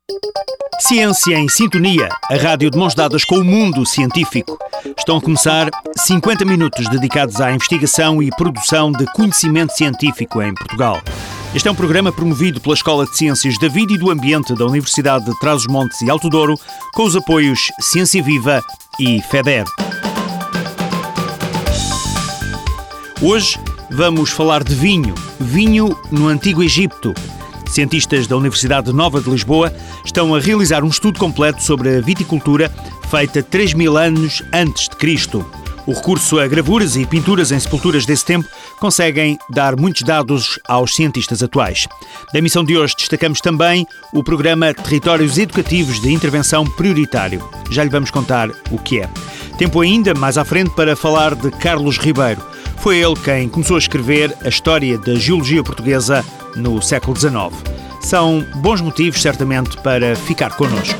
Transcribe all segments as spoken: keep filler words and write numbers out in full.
Ciência em Sintonia, a rádio de mãos dadas com o mundo científico. Estão a começar cinquenta minutos dedicados à investigação e produção de conhecimento científico em Portugal. Este é um programa promovido pela Escola de Ciências da Vida e do Ambiente da Universidade de Trás-os-Montes e Alto Douro, com os apoios Ciência Viva e FEDER. Hoje vamos falar de vinho, vinho no Antigo Egito. Cientistas da Universidade Nova de Lisboa estão a realizar um estudo completo sobre a viticultura feita três mil anos antes de Cristo. O recurso a gravuras e pinturas em sepulturas desse tempo conseguem dar muitos dados aos cientistas atuais. Da emissão de hoje destacamos também o programa Territórios Educativos de Intervenção Prioritário. Já lhe vamos contar o que é. Tempo ainda, mais à frente, para falar de Carlos Ribeiro. Foi ele quem começou a escrever a história da geologia portuguesa no século dezenove. São bons motivos, certamente, para ficar connosco.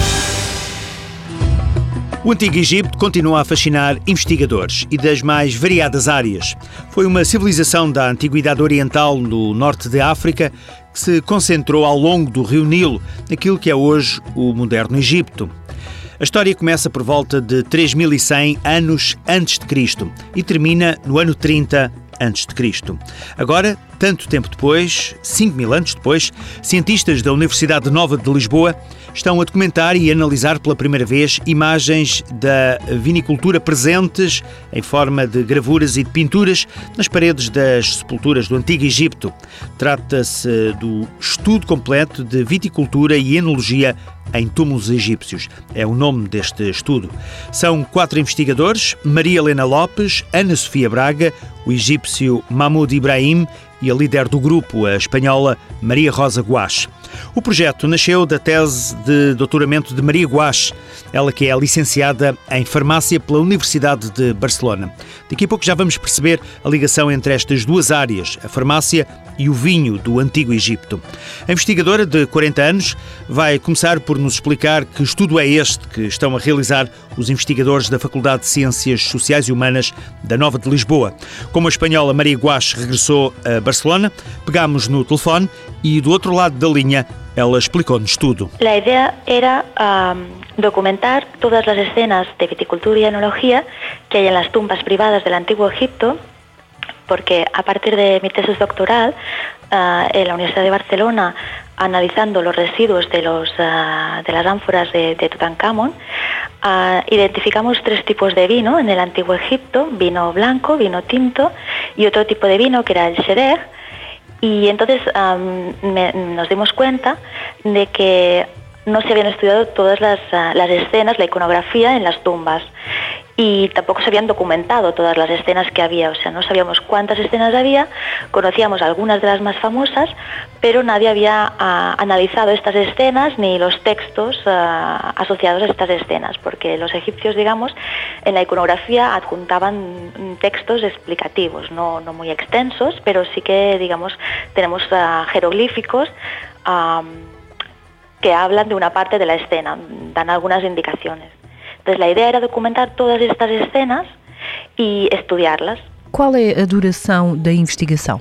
O Antigo Egito continua a fascinar investigadores e das mais variadas áreas. Foi uma civilização da Antiguidade Oriental no norte da África que se concentrou ao longo do rio Nilo, naquilo que é hoje o moderno Egito. A história começa por volta de três mil e cem anos antes de Cristo e termina no ano trinta antes de Cristo. Agora, tanto tempo depois, cinco mil anos depois, cientistas da Universidade Nova de Lisboa estão a documentar e analisar pela primeira vez imagens da vinicultura presentes em forma de gravuras e de pinturas nas paredes das sepulturas do Antigo Egito. Trata-se do estudo completo de viticultura e enologia em túmulos egípcios. É o nome deste estudo. São quatro investigadores: Maria Helena Lopes, Ana Sofia Braga, o egípcio Mahmoud Ibrahim e a líder do grupo, a espanhola Maria Rosa Guache. O projeto nasceu da tese de doutoramento de Maria Guache, ela que é licenciada em farmácia pela Universidade de Barcelona. Daqui a pouco já vamos perceber a ligação entre estas duas áreas, a farmácia e o vinho do Antigo Egito. A investigadora de quarenta anos vai começar por nos explicar que estudo é este que estão a realizar os investigadores da Faculdade de Ciências Sociais e Humanas da Nova de Lisboa. Como a espanhola Maria Guache regressou a Barcelona, pegámos no telefone e do outro lado da linha ela explicou-nos tudo. La idea era um, documentar todas las escenas de viticultura y enología que hay en las tumbas privadas del Antiguo Egipto, porque a partir de mi tesis doctoral uh, en la Universidad de Barcelona, analizando los residuos de, los, uh, de las ánforas de, de Tutankamón, uh, identificamos tres tipos de vino en el Antiguo Egipto: vino blanco, vino tinto y otro tipo de vino que era el Shedeg. Y entonces um, me, nos dimos cuenta de que no se habían estudiado todas las, uh, las escenas, la iconografía en las tumbas, y tampoco se habían documentado todas las escenas que había. O sea, no sabíamos cuántas escenas había, conocíamos algunas de las más famosas, pero nadie había uh, analizado estas escenas ni los textos uh, asociados a estas escenas, porque los egipcios, digamos, en la iconografía adjuntaban textos explicativos, no, no muy extensos, pero sí que, digamos, tenemos uh, jeroglíficos um, que hablan de una parte de la escena, dan algunas indicaciones. Entonces la idea era documentar todas estas escenas y estudiarlas. Qual é a duração da investigação?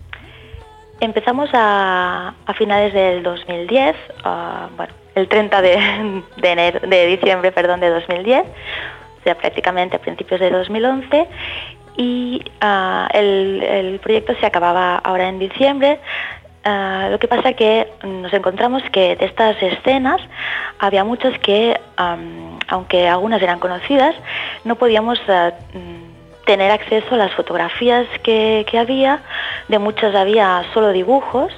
Empezamos a, a finales del dos mil diez, uh, bueno, el treinta de, de, enero, de diciembre perdón, de dos mil diez, o sea, prácticamente a principios de dos mil once, y uh, el, el proyecto se acababa ahora en diciembre. Uh, lo que pasa que nos encontramos que de estas escenas había muchas que, um, aunque algunas eran conocidas, no podíamos uh, tener acceso a las fotografías que, que había. De muchas había solo dibujos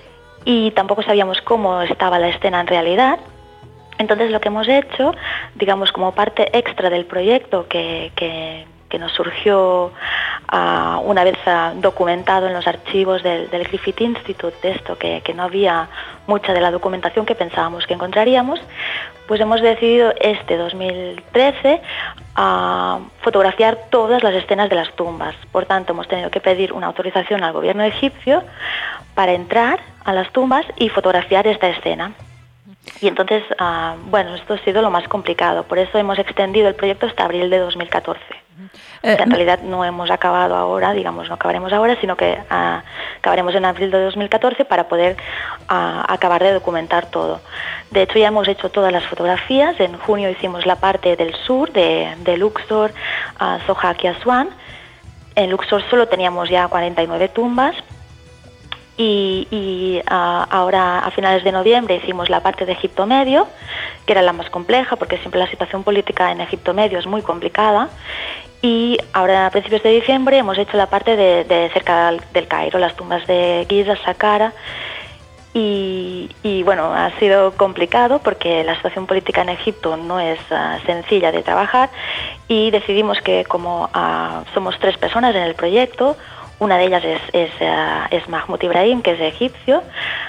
y tampoco sabíamos cómo estaba la escena en realidad. Entonces lo que hemos hecho, digamos como parte extra del proyecto que, que, que nos surgió uh, una vez uh, documentado en los archivos del, del Griffith Institute, de esto que, que no había mucha de la documentación que pensábamos que encontraríamos, pues hemos decidido este dos mil trece uh, fotografiar todas las escenas de las tumbas. Por tanto, hemos tenido que pedir una autorización al gobierno egipcio para entrar a las tumbas y fotografiar esta escena. Y entonces, uh, bueno, esto ha sido lo más complicado. Por eso hemos extendido el proyecto hasta abril de dos mil catorce. O sea, en realidad no hemos acabado ahora, digamos, no acabaremos ahora, sino que uh, acabaremos en abril de dos mil catorce para poder uh, acabar de documentar todo. De hecho, ya hemos hecho todas las fotografías. En junio hicimos la parte del sur, de, de Luxor, uh, Sohag y Asuán. En Luxor solo teníamos ya cuarenta y nueve tumbas. Y, y uh, ahora a finales de noviembre hicimos la parte de Egipto Medio, que era la más compleja, porque siempre la situación política en Egipto Medio es muy complicada. Y ahora a principios de diciembre hemos hecho la parte de, de cerca del Cairo, las tumbas de Giza, Saqqara. Y, y bueno, ha sido complicado porque la situación política en Egipto no es uh, sencilla de trabajar, y decidimos que como uh, somos tres personas en el proyecto, una de ellas es, es, uh, es Mahmoud Ibrahim, que es egipcio,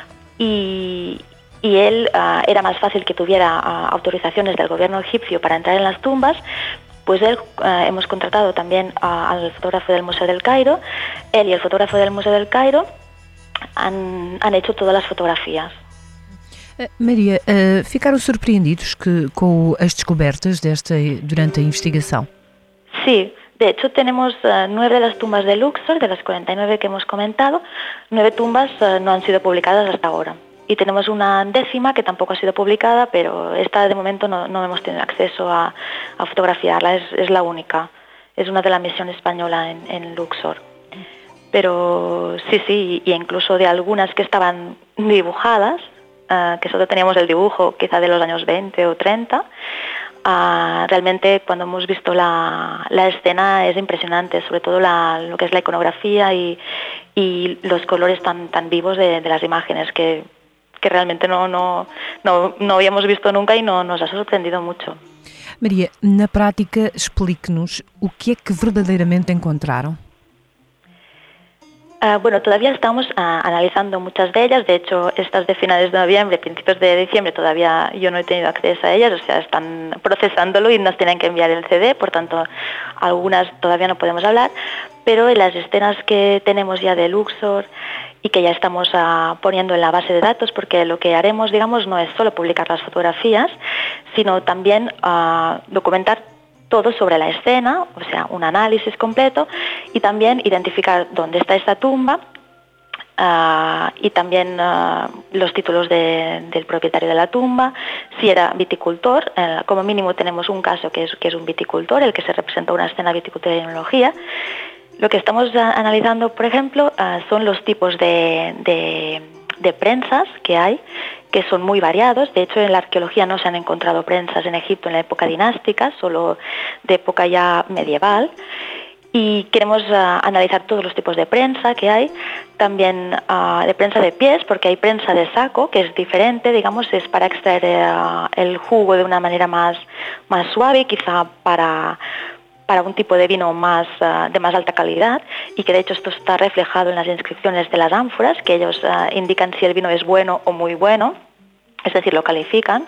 y, y él uh, era más fácil que tuviera uh, autorizaciones del gobierno egipcio para entrar en las tumbas. Pues él, uh, hemos contratado también uh, al fotógrafo del Museo del Cairo. Él y el fotógrafo del Museo del Cairo han, han hecho todas las fotografías. Uh, Maria, uh, ficaram surpreendidos que, com as descobertas desta, durante a investigação? Sí. De hecho, tenemos uh, nueve de las tumbas de Luxor, de las cuarenta y nueve que hemos comentado, nueve tumbas uh, no han sido publicadas hasta ahora. Y tenemos una décima que tampoco ha sido publicada, pero esta de momento no, no hemos tenido acceso a, a fotografiarla, es, es la única. Es una de la misión española en, en Luxor. Pero sí, sí, y incluso de algunas que estaban dibujadas, uh, que solo teníamos el dibujo quizá de los años veinte o treinta, Uh, realmente cuando hemos visto la, la escena es impresionante, sobre todo la, lo que es la iconografía y, y los colores tan, tan vivos de, de las imágenes que, que realmente no, no, no, no habíamos visto nunca y no, nos ha sorprendido mucho. Maria, na prática, explique-nos o que é que verdadeiramente encontraram. Uh, bueno, todavía estamos uh, analizando muchas de ellas. De hecho, estas de finales de noviembre, principios de diciembre, todavía yo no he tenido acceso a ellas, o sea, están procesándolo y nos tienen que enviar el C D, por tanto, algunas todavía no podemos hablar, pero en las escenas que tenemos ya de Luxor y que ya estamos uh, poniendo en la base de datos, porque lo que haremos, digamos, no es solo publicar las fotografías, sino también uh, documentar todo sobre la escena, o sea, un análisis completo, y también identificar dónde está esta tumba, uh, y también uh, los títulos de, del propietario de la tumba, si era viticultor. Uh, como mínimo tenemos un caso que es, que es un viticultor, el que se representa una escena viticultura y enología. Lo que estamos uh, analizando, por ejemplo, uh, son los tipos de, de, de prensas que hay, que son muy variados. De hecho, en la arqueología no se han encontrado prensas en Egipto en la época dinástica, solo de época ya medieval. Y queremos uh, analizar todos los tipos de prensa que hay, también uh, de prensa de pies, porque hay prensa de saco, que es diferente, digamos, es para extraer uh, el jugo de una manera más, más suave, quizá para... para un tipo de vino más, uh, de más alta calidad, y que de hecho esto está reflejado en las inscripciones de las ánforas, que ellos uh, indican si el vino es bueno o muy bueno, es decir, lo califican.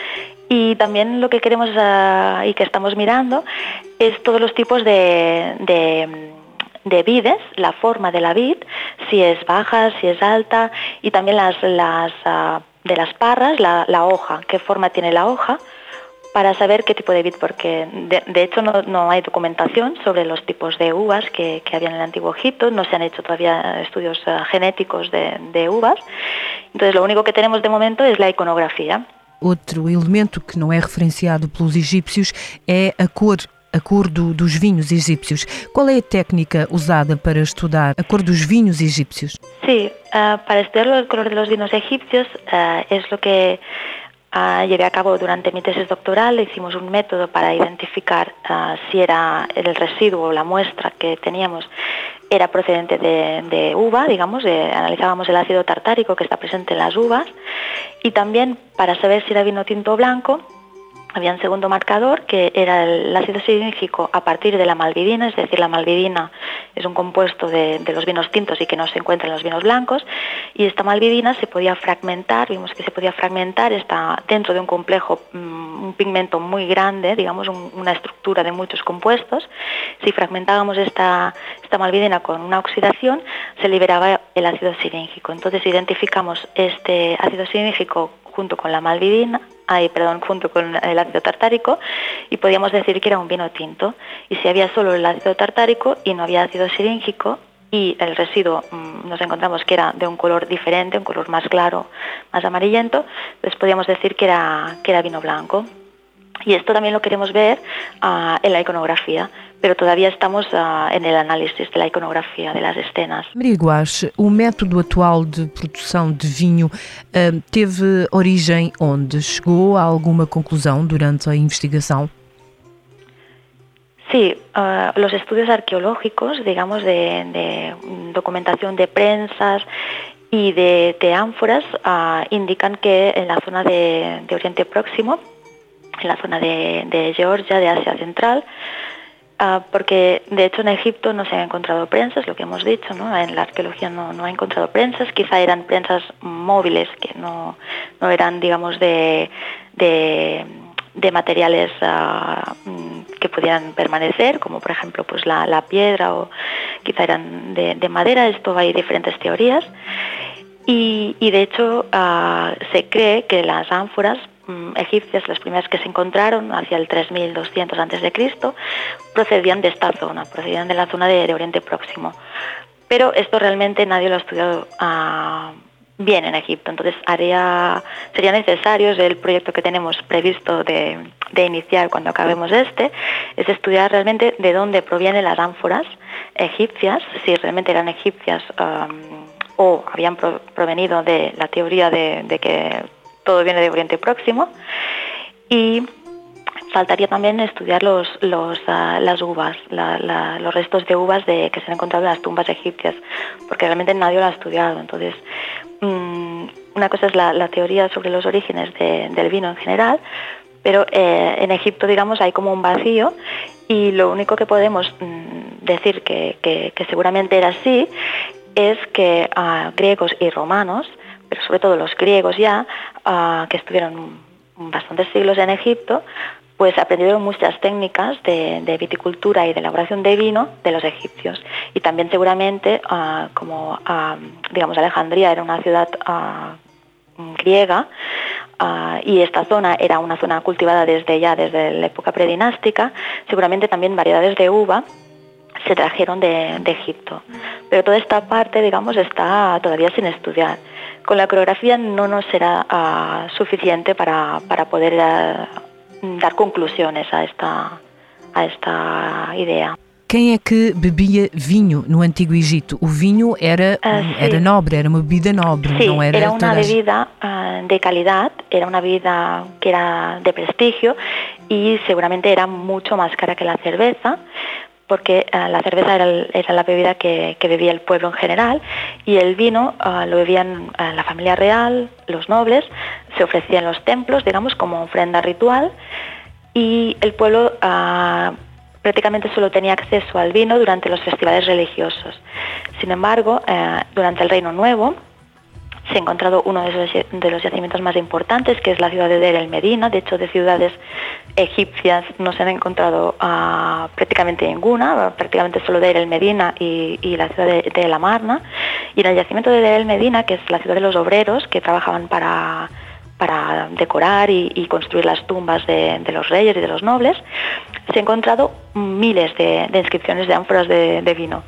Y también lo que queremos uh, y que estamos mirando es todos los tipos de, de, de vides, la forma de la vid, si es baja, si es alta, y también las, las uh, de las parras, la, la hoja, qué forma tiene la hoja, para saber qué tipo de vid, porque de, de hecho no, no hay documentación sobre los tipos de uvas que, que había en el Antiguo Egipto, no se han hecho todavía estudios uh, genéticos de, de uvas, entonces lo único que tenemos de momento es la iconografía. Outro elemento que não é referenciado pelos egípcios é a cor, a cor do, dos vinhos egípcios. Qual é a técnica usada para estudar a cor dos vinhos egípcios? Sí, uh, para estudiar el color de los vinos egipcios uh, es lo que Uh, llevé a cabo durante mi tesis doctoral. Hicimos un método para identificar uh, si era el residuo o la muestra que teníamos era procedente de, de uva, digamos, de, analizábamos el ácido tartárico que está presente en las uvas, y también para saber si era vino tinto o blanco había un segundo marcador que era el ácido silícico a partir de la malvidina, es decir, la malvidina es un compuesto de, de los vinos tintos y que no se encuentra en los vinos blancos, y esta malvidina se podía fragmentar, vimos que se podía fragmentar, está dentro de un complejo, un pigmento muy grande, digamos, un, una estructura de muchos compuestos. Si fragmentábamos esta, esta malvidina con una oxidación, se liberaba el ácido silícico. Entonces identificamos este ácido silícico junto con la malvidina, ay, perdón, junto con el ácido tartárico, y podíamos decir que era un vino tinto. Y si había solo el ácido tartárico y no había ácido xilíngico, y el residuo mmm, nos encontramos que era de un color diferente, un color más claro, más amarillento, pues podíamos decir que era, que era vino blanco. Y esto también lo queremos ver uh, en la iconografía, pero todavía estamos uh, en el análisis de la iconografia, de las escenas. Maria Guasch, o método atual de produção de vinho uh, teve origem onde? Chegou a alguma conclusão durante a investigação? Sí, uh, los estudios arqueológicos, digamos, de, de documentación de prensas y de, de ánforas uh, indican que en la zona de, de Oriente Próximo, en la zona de, de Georgia, de Asia Central, uh, porque de hecho en Egipto no se han encontrado prensas, lo que hemos dicho, ¿no? En la arqueología no, no ha encontrado prensas, quizá eran prensas móviles que no, no eran, digamos, de... de de materiales uh, que pudieran permanecer, como por ejemplo pues la, la piedra, o quizá eran de, de madera. Esto hay diferentes teorías, y, y de hecho uh, se cree que las ánforas um, egipcias, las primeras que se encontraron hacia el tres mil doscientos antes de Cristo, procedían de esta zona, procedían de la zona de, de Oriente Próximo, pero esto realmente nadie lo ha estudiado uh, bien en Egipto. Entonces haría, sería necesario, es el proyecto que tenemos previsto de, de iniciar cuando acabemos este, es estudiar realmente de dónde provienen las ánforas egipcias, si realmente eran egipcias um, o habían pro, provenido de la teoría de, de que todo viene de Oriente Próximo. Y faltaría también estudiar los, los, uh, las uvas, la, la, los restos de uvas de, que se han encontrado en las tumbas egipcias, porque realmente nadie lo ha estudiado. Entonces, um, una cosa es la, la teoría sobre los orígenes de, del vino en general, pero eh, en Egipto, digamos, hay como un vacío, y lo único que podemos um, decir que, que, que seguramente era así es que uh, griegos y romanos, pero sobre todo los griegos ya, uh, que estuvieron bastantes siglos en Egipto, pues aprendieron muchas técnicas de, de viticultura y de elaboración de vino de los egipcios. Y también seguramente, uh, como uh, digamos Alejandría era una ciudad uh, griega, uh, y esta zona era una zona cultivada desde ya, desde la época predinástica, seguramente también variedades de uva se trajeron de, de Egipto. Pero toda esta parte, digamos, está todavía sin estudiar. Con la coreografía no nos será uh, suficiente para, para poder uh, dar conclusiones a esta, a esta idea. Quem é que bebia vinho no Antigo Egito? O vinho era, uh, era nobre, era uma bebida nobre, sí, não era era una toda... bebida uh, de calidad, era una bebida que era de prestigio, y seguramente era mucho más cara que la cerveza, porque uh, la cerveza era, el, era la bebida que, que bebía el pueblo en general, y el vino uh, lo bebían uh, la familia real, los nobles, se ofrecía en los templos, digamos, como ofrenda ritual, y el pueblo uh, prácticamente solo tenía acceso al vino durante los festivales religiosos. Sin embargo, uh, durante el Reino Nuevo se ha encontrado uno de los, de los yacimientos más importantes, que es la ciudad de Deir el Medina. De hecho, de ciudades egipcias no se han encontrado uh, prácticamente ninguna, prácticamente solo Deir el Medina y, y la ciudad de, de El Amarna. Y en el yacimiento de Deir el Medina, que es la ciudad de los obreros que trabajaban para, para decorar y, y construir las tumbas de, de los reyes y de los nobles, se han encontrado miles de, de inscripciones de ánforas de, de vino.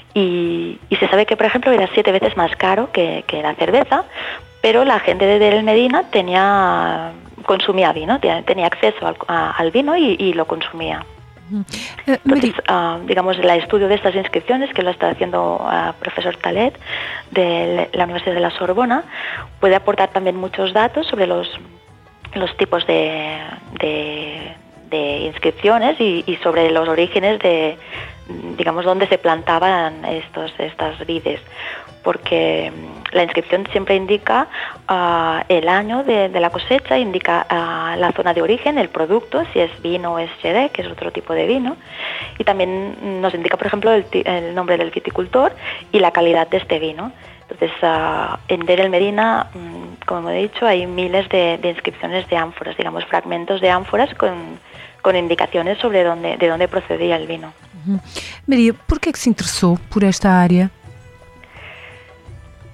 Y, y se sabe que, por ejemplo, era siete veces más caro que, que la cerveza, pero la gente de Deir el Medina tenía, consumía vino, tenía, tenía acceso al, a, al vino y, y lo consumía. Entonces, uh, digamos, el estudio de estas inscripciones, que lo está haciendo el uh, profesor Talet de la Universidad de la Sorbona, puede aportar también muchos datos sobre los, los tipos de, de, de inscripciones y, y sobre los orígenes de, digamos, dónde se plantaban estos, estas vides, porque la inscripción siempre indica uh, el año de, de la cosecha, indica uh, la zona de origen, el producto, si es vino o es Jerez, que es otro tipo de vino, y también nos indica, por ejemplo, el, el nombre del viticultor y la calidad de este vino. Entonces, uh, en Deir el Medina, um, como he dicho, hay miles de, de inscripciones de ánforas, digamos, fragmentos de ánforas con, con indicaciones sobre dónde, de dónde procedía el vino. Uhum. Maria, por que é que se interessou por esta área?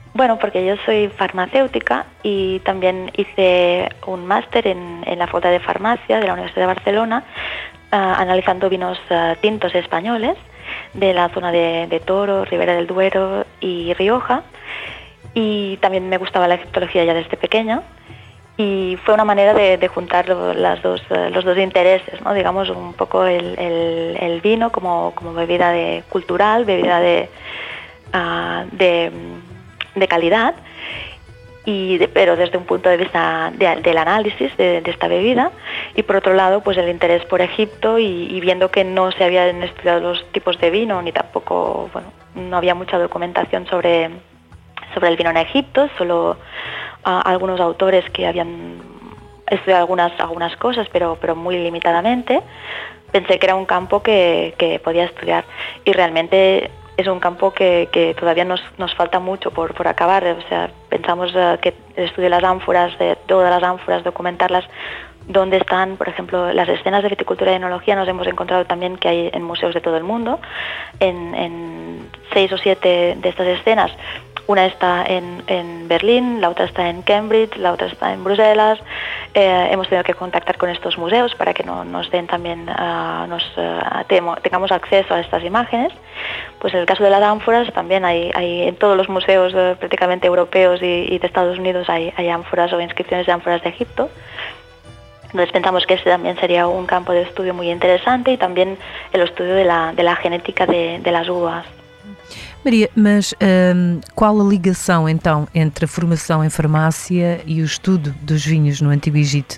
Bueno, porque yo soy farmacéutica y también hice un máster en, en la Facultad de Farmacia de la Universidad de Barcelona, uh, analizando vinos uh, tintos españoles de la zona de, de Toro, Ribera del Duero y Rioja. Y también me gustaba la egiptología ya desde pequeña. Y fue una manera de, de juntar las dos, uh, los dos intereses, ¿no? Digamos, un poco el, el, el vino como, como bebida de, cultural, bebida de... Uh, de de calidad, y de, pero desde un punto de vista de, del análisis de, de esta bebida, y por otro lado pues el interés por Egipto y, y viendo que no se habían estudiado los tipos de vino ni tampoco, bueno, no había mucha documentación sobre, sobre el vino en Egipto, solo uh, algunos autores que habían estudiado algunas, algunas cosas, pero, pero muy limitadamente. Pensé que era un campo que, que podía estudiar, y realmente es un campo que, que todavía nos, nos falta mucho por, por acabar. O sea, pensamos uh, que el estudio de las ánforas, de todas las ánforas, documentarlas, dónde están, por ejemplo, las escenas de viticultura y enología. Nos hemos encontrado también que hay en museos de todo el mundo, en, en seis o siete de estas escenas. Una está en, en Berlín, la otra está en Cambridge, la otra está en Bruselas. Eh, hemos tenido que contactar con estos museos para que no, nos den también, uh, nos, uh, temo, tengamos acceso a estas imágenes. Pues en el caso de las ánforas también hay, hay en todos los museos uh, prácticamente europeos y, y de Estados Unidos hay, hay ánforas o inscripciones de ánforas de Egipto. Entonces pensamos que este también sería un campo de estudio muy interesante, y también el estudio de la, de la genética de, de las uvas. Maria, mas um, qual a ligação então entre a formação em farmácia e o estudo dos vinhos no Antigo Egito?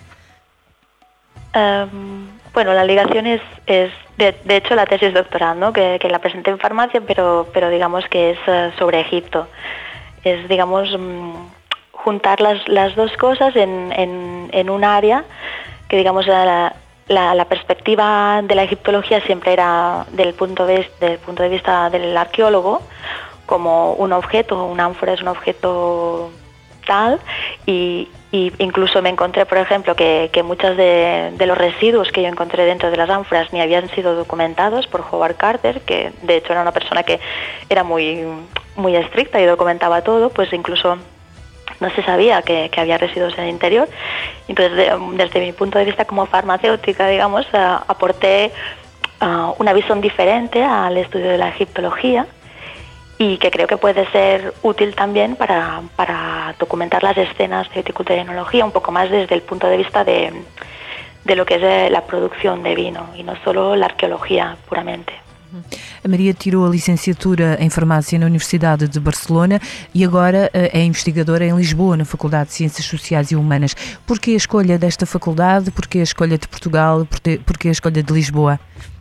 Um, bueno, la ligación es, es de, de hecho la tesis doctoral, ¿no? que, que la presenté en farmacia, pero, pero digamos que es uh, sobre Egipto. Es, digamos, um, juntar las, las dos cosas en, en, en un área que, digamos, la, la, la perspectiva de la egiptología siempre era del punto de, del punto de vista del arqueólogo, como un objeto, una ánfora es un objeto tal, y, y incluso me encontré, por ejemplo, que, que muchos de, de los residuos que yo encontré dentro de las ánforas ni habían sido documentados por Howard Carter, que de hecho era una persona que era muy, muy estricta y documentaba todo, pues incluso no se sabía que, que había residuos en el interior. Entonces, de, desde mi punto de vista como farmacéutica, digamos, uh, aporté uh, una visión diferente al estudio de la egiptología, y que creo que puede ser útil también para, para documentar las escenas de viticultura y enología un poco más desde el punto de vista de, de lo que es la producción de vino, y no solo la arqueología puramente. A Maria tirou a licenciatura em farmácia na Universidade de Barcelona e agora é investigadora em Lisboa, na Faculdade de Ciências Sociais e Humanas. Porquê a escolha desta faculdade? Porquê a escolha de Portugal? Porquê a escolha de Lisboa?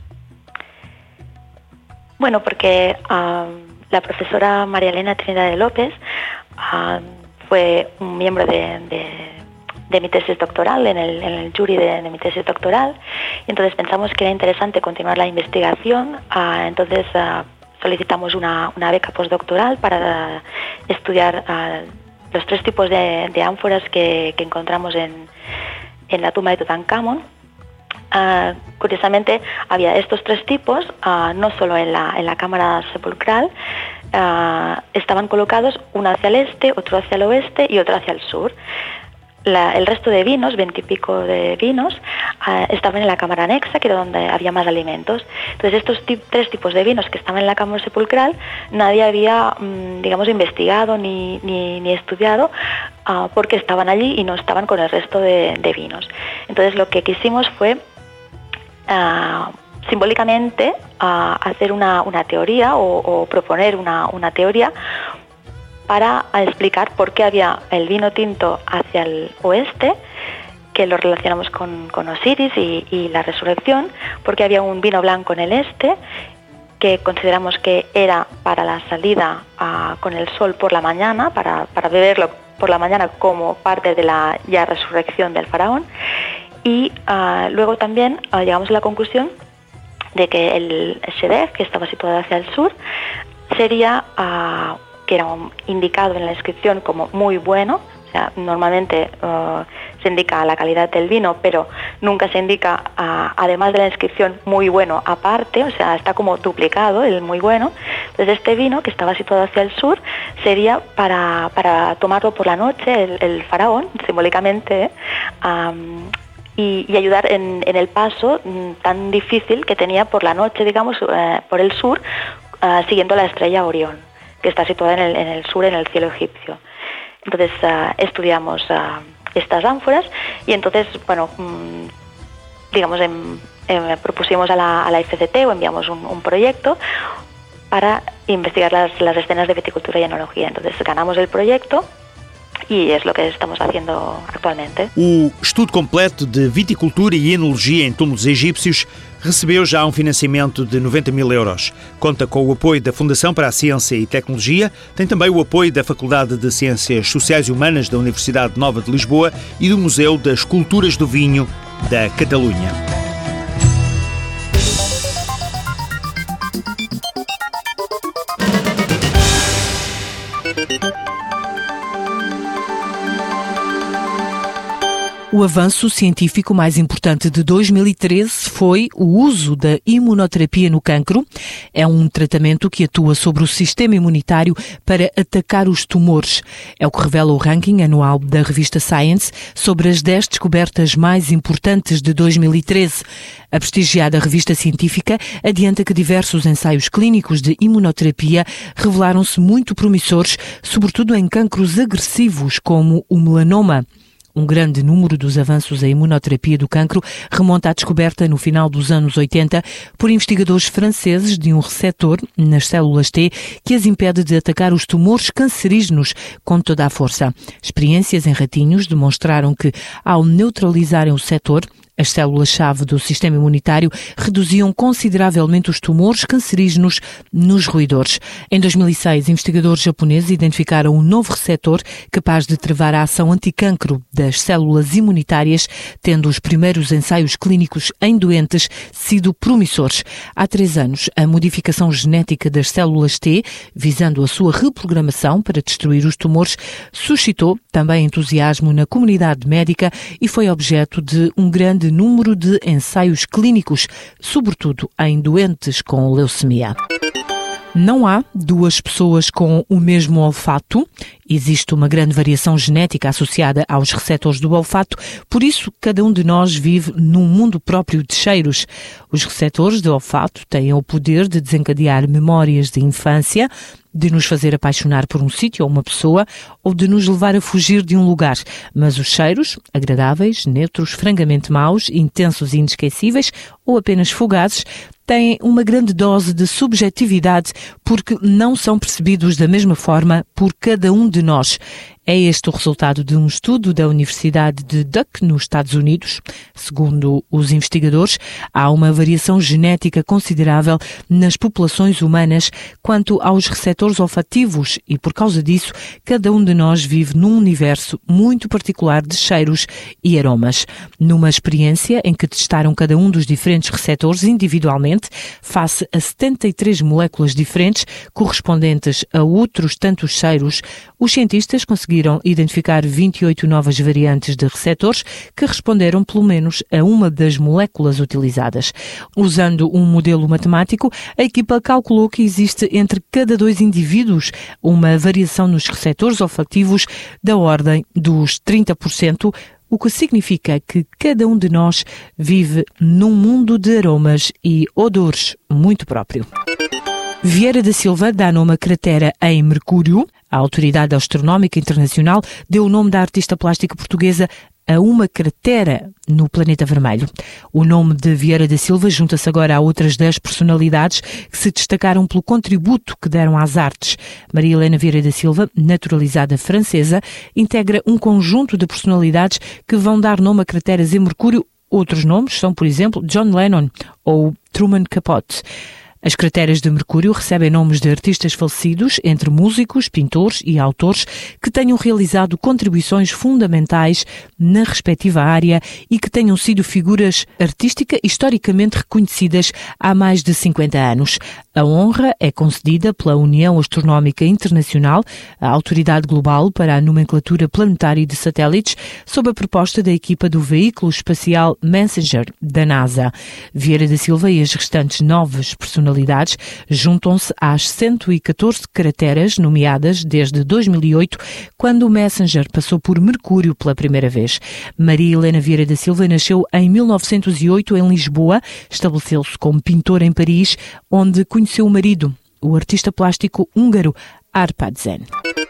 Bueno, porque uh, la profesora María Elena Trinidad de López uh, fue un miembro de, de, de mi tesis doctoral, en el, en el jury de, de mi tesis doctoral, y entonces pensamos que era interesante continuar la investigación. Uh, entonces uh, solicitamos una, una beca postdoctoral para uh, estudiar uh, los tres tipos de, de ánforas que, que encontramos en, en la tumba de Tutankamón. Uh, curiosamente había estos tres tipos, uh, no solo en la, en la cámara sepulcral, uh, estaban colocados uno hacia el este, otro hacia el oeste y otro hacia el sur. La, el resto de vinos, veintipico de vinos, uh, estaban en la cámara anexa, que era donde había más alimentos. Entonces estos tip, tres tipos de vinos que estaban en la cámara sepulcral nadie había, mmm, digamos, investigado ni, ni, ni estudiado, uh, porque estaban allí y no estaban con el resto de, de vinos. Entonces lo que quisimos fue Uh, simbólicamente uh, hacer una, una teoría o, o proponer una, una teoría para explicar por qué había el vino tinto hacia el oeste, que lo relacionamos con, con Osiris y, y la resurrección, porque había un vino blanco en el este, que consideramos que era para la salida uh, con el sol por la mañana, para, para beberlo por la mañana como parte de la ya resurrección del faraón. Y uh, luego también uh, llegamos a la conclusión de que el Shedef, que estaba situado hacia el sur, sería, uh, que era un, indicado en la inscripción como muy bueno, O sea, normalmente uh, se indica la calidad del vino, pero nunca se indica, uh, además de la inscripción, muy bueno aparte, o sea, está como duplicado el muy bueno. Entonces este vino, que estaba situado hacia el sur, sería para, para tomarlo por la noche, el, el faraón, simbólicamente, ¿eh? um, y, y ayudar en, en el paso mm, tan difícil que tenía por la noche, digamos, eh, por el sur, uh, siguiendo la estrella Orión, que está situada en el, en el sur, en el cielo egipcio. Entonces uh, estudiamos uh, estas ánforas y entonces, bueno, mmm, digamos, en, en, propusimos a la, a la F C T o enviamos un, un proyecto para investigar las, las escenas de viticultura y enología. Entonces ganamos el proyecto e é o que estamos fazendo atualmente. O estudo completo de viticultura e enologia em túmulos egípcios recebeu já um financiamento de noventa mil euros. Conta com o apoio da Fundação para a Ciência e Tecnologia, tem também o apoio da Faculdade de Ciências Sociais e Humanas da Universidade Nova de Lisboa e do Museu das Culturas do Vinho da Catalunha. O avanço científico mais importante de dois mil e treze foi o uso da imunoterapia no cancro. É um tratamento que atua sobre o sistema imunitário para atacar os tumores. É o que revela o ranking anual da revista Science sobre as dez descobertas mais importantes de dois mil e treze. A prestigiada revista científica adianta que diversos ensaios clínicos de imunoterapia revelaram-se muito promissores, sobretudo em cancros agressivos como o melanoma. Um grande número dos avanços em imunoterapia do cancro remonta à descoberta no final dos anos oitenta por investigadores franceses de um receptor nas células T que as impede de atacar os tumores cancerígenos com toda a força. Experiências em ratinhos demonstraram que, ao neutralizarem o receptor, as células-chave do sistema imunitário reduziam consideravelmente os tumores cancerígenos nos roedores. Em dois mil e seis, investigadores japoneses identificaram um novo receptor capaz de travar a ação anticancro das células imunitárias, tendo os primeiros ensaios clínicos em doentes sido promissores. Há três anos, a modificação genética das células T, visando a sua reprogramação para destruir os tumores, suscitou também entusiasmo na comunidade médica e foi objeto de um grande número de ensaios clínicos, sobretudo em doentes com leucemia. Não há duas pessoas com o mesmo olfato. Existe uma grande variação genética associada aos receptores do olfato, por isso cada um de nós vive num mundo próprio de cheiros. Os receptores de olfato têm o poder de desencadear memórias de infância, de nos fazer apaixonar por um sítio ou uma pessoa, ou de nos levar a fugir de um lugar. Mas os cheiros, agradáveis, neutros, francamente maus, intensos e inesquecíveis, ou apenas fugazes, têm uma grande dose de subjetividade porque não são percebidos da mesma forma por cada um de nós. É este o resultado de um estudo da Universidade de Duke, nos Estados Unidos. Segundo os investigadores, há uma variação genética considerável nas populações humanas quanto aos receptores olfativos e, por causa disso, cada um de nós vive num universo muito particular de cheiros e aromas. Numa experiência em que testaram cada um dos diferentes receptores individualmente, face a setenta e três moléculas diferentes correspondentes a outros tantos cheiros, os cientistas conseguiram identificar vinte e oito novas variantes de receptores que responderam pelo menos a uma das moléculas utilizadas. Usando um modelo matemático, a equipa calculou que existe entre cada dois indivíduos uma variação nos receptores olfativos da ordem dos trinta por cento, o que significa que cada um de nós vive num mundo de aromas e odores muito próprio. Vieira da Silva dá nome à cratera em Mercúrio. A Autoridade Astronómica Internacional deu o nome da artista plástica portuguesa a uma cratera no planeta vermelho. O nome de Vieira da Silva junta-se agora a outras dez personalidades que se destacaram pelo contributo que deram às artes. Maria Helena Vieira da Silva, naturalizada francesa, integra um conjunto de personalidades que vão dar nome a crateras em Mercúrio. Outros nomes são, por exemplo, John Lennon ou Truman Capote. As crateras de Mercúrio recebem nomes de artistas falecidos, entre músicos, pintores e autores que tenham realizado contribuições fundamentais na respectiva área e que tenham sido figuras artísticas historicamente reconhecidas há mais de cinquenta anos. A honra é concedida pela União Astronómica Internacional, a autoridade global para a nomenclatura planetária de satélites, sob a proposta da equipa do veículo espacial Messenger, da NASA. Vieira da Silva e as restantes nove personalidades juntam-se às cento e catorze crateras nomeadas desde dois mil e oito, quando o Messenger passou por Mercúrio pela primeira vez. Maria Helena Vieira da Silva nasceu em mil novecentos e oito em Lisboa, estabeleceu-se como pintora em Paris, onde conheceu o marido, o artista plástico húngaro Árpád Zen.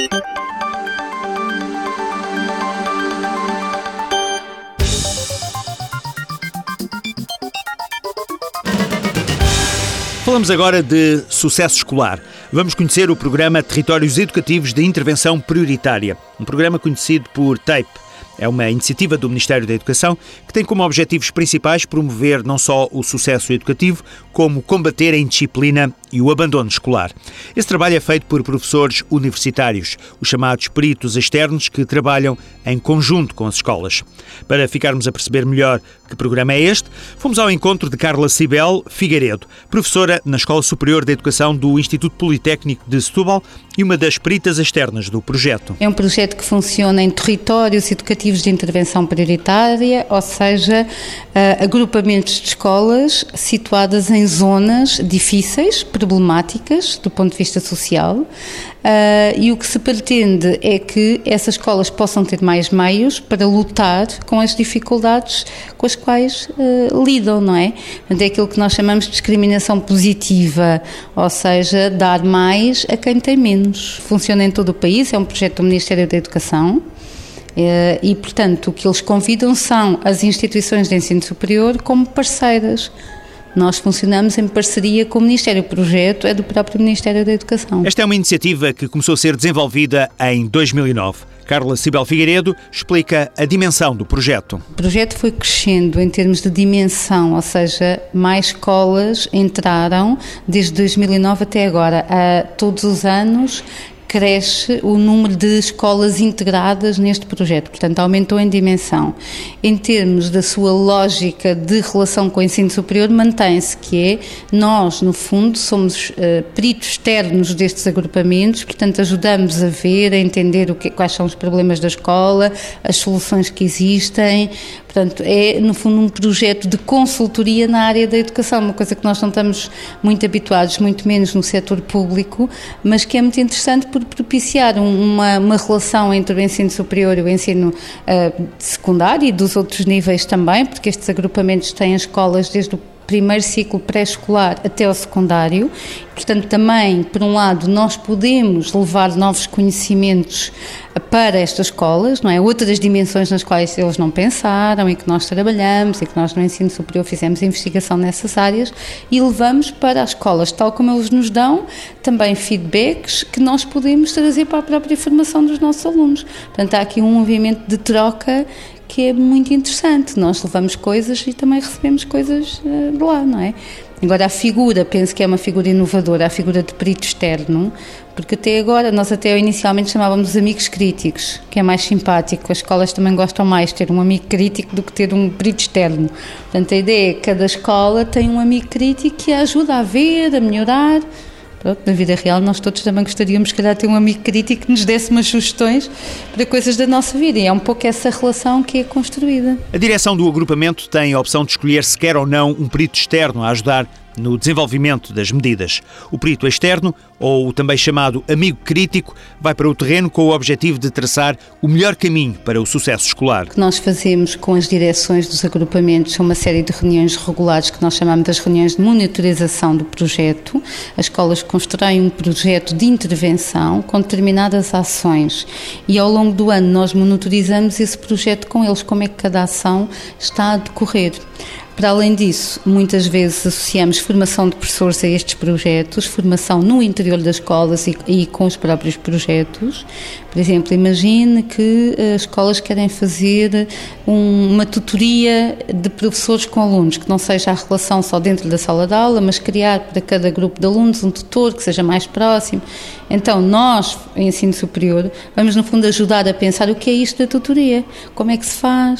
Falamos agora de sucesso escolar. Vamos conhecer o programa Territórios Educativos de Intervenção Prioritária, um programa conhecido por TAPE. É uma iniciativa do Ministério da Educação que tem como objetivos principais promover não só o sucesso educativo, como combater a indisciplina e o abandono escolar. Esse trabalho é feito por professores universitários, os chamados peritos externos, que trabalham em conjunto com as escolas. Para ficarmos a perceber melhor que programa é este, fomos ao encontro de Carla Cibel Figueiredo, professora na Escola Superior de Educação do Instituto Politécnico de Setúbal e uma das peritas externas do projeto. É um projeto que funciona em territórios educativos de intervenção prioritária, ou seja, uh, agrupamentos de escolas situadas em zonas difíceis, problemáticas do ponto de vista social, uh, e o que se pretende é que essas escolas possam ter mais meios para lutar com as dificuldades com as quais uh, lidam, não é? Portanto, é aquilo que nós chamamos de discriminação positiva, ou seja, dar mais a quem tem menos. Funciona em todo o país, é um projeto do Ministério da Educação. E, portanto, o que eles convidam são as instituições de ensino superior como parceiras. Nós funcionamos em parceria com o Ministério. O projeto é do próprio Ministério da Educação. Esta é uma iniciativa que começou a ser desenvolvida em dois mil e nove. Carla Cibel Figueiredo explica a dimensão do projeto. O projeto foi crescendo em termos de dimensão, ou seja, mais escolas entraram desde dois mil e nove até agora. A, todos os anos cresce o número de escolas integradas neste projeto, portanto aumentou em dimensão. Em termos da sua lógica de relação com o ensino superior, mantém-se, que é, nós no fundo somos uh, peritos externos destes agrupamentos, portanto ajudamos a ver, a entender o que, quais são os problemas da escola, as soluções que existem. Portanto, é, no fundo, um projeto de consultoria na área da educação, uma coisa que nós não estamos muito habituados, muito menos no setor público, mas que é muito interessante por propiciar uma, uma relação entre o ensino superior e o ensino uh, secundário e dos outros níveis também, porque estes agrupamentos têm escolas desde o primeiro ciclo pré-escolar até ao secundário. Portanto, também, por um lado, nós podemos levar novos conhecimentos para estas escolas, não é? Outras dimensões nas quais eles não pensaram e que nós trabalhamos e que nós no ensino superior fizemos investigação nessas áreas e levamos para as escolas, tal como eles nos dão também feedbacks que nós podemos trazer para a própria formação dos nossos alunos. Portanto, há aqui um movimento de troca que é muito interessante. Nós levamos coisas e também recebemos coisas de lá, não é? Agora, a figura, penso que é uma figura inovadora, a figura de perito externo, porque até agora, nós até inicialmente chamávamos amigos críticos, que é mais simpático. As escolas também gostam mais de ter um amigo crítico do que ter um perito externo. Portanto, a ideia é que cada escola tem um amigo crítico que a ajuda a ver, a melhorar. Pronto, na vida real nós todos também gostaríamos, se calhar, ter um amigo crítico que nos desse umas sugestões para coisas da nossa vida, e é um pouco essa relação que é construída. A direção do agrupamento tem a opção de escolher se quer ou não um perito externo a ajudar no desenvolvimento das medidas. O perito externo, ou o também chamado amigo crítico, vai para o terreno com o objetivo de traçar o melhor caminho para o sucesso escolar. O que nós fazemos com as direções dos agrupamentos são uma série de reuniões regulares que nós chamamos das reuniões de monitorização do projeto. As escolas constroem um projeto de intervenção com determinadas ações e ao longo do ano nós monitorizamos esse projeto com eles, como é que cada ação está a decorrer. Para além disso, muitas vezes associamos formação de professores a estes projetos, formação no interior das escolas e, e com os próprios projetos. Por exemplo, imagine que as escolas querem fazer um, uma tutoria de professores com alunos, que não seja a relação só dentro da sala de aula, mas criar para cada grupo de alunos um tutor que seja mais próximo. Então, nós, em ensino superior, vamos no fundo ajudar a pensar o que é isto da tutoria, como é que se faz,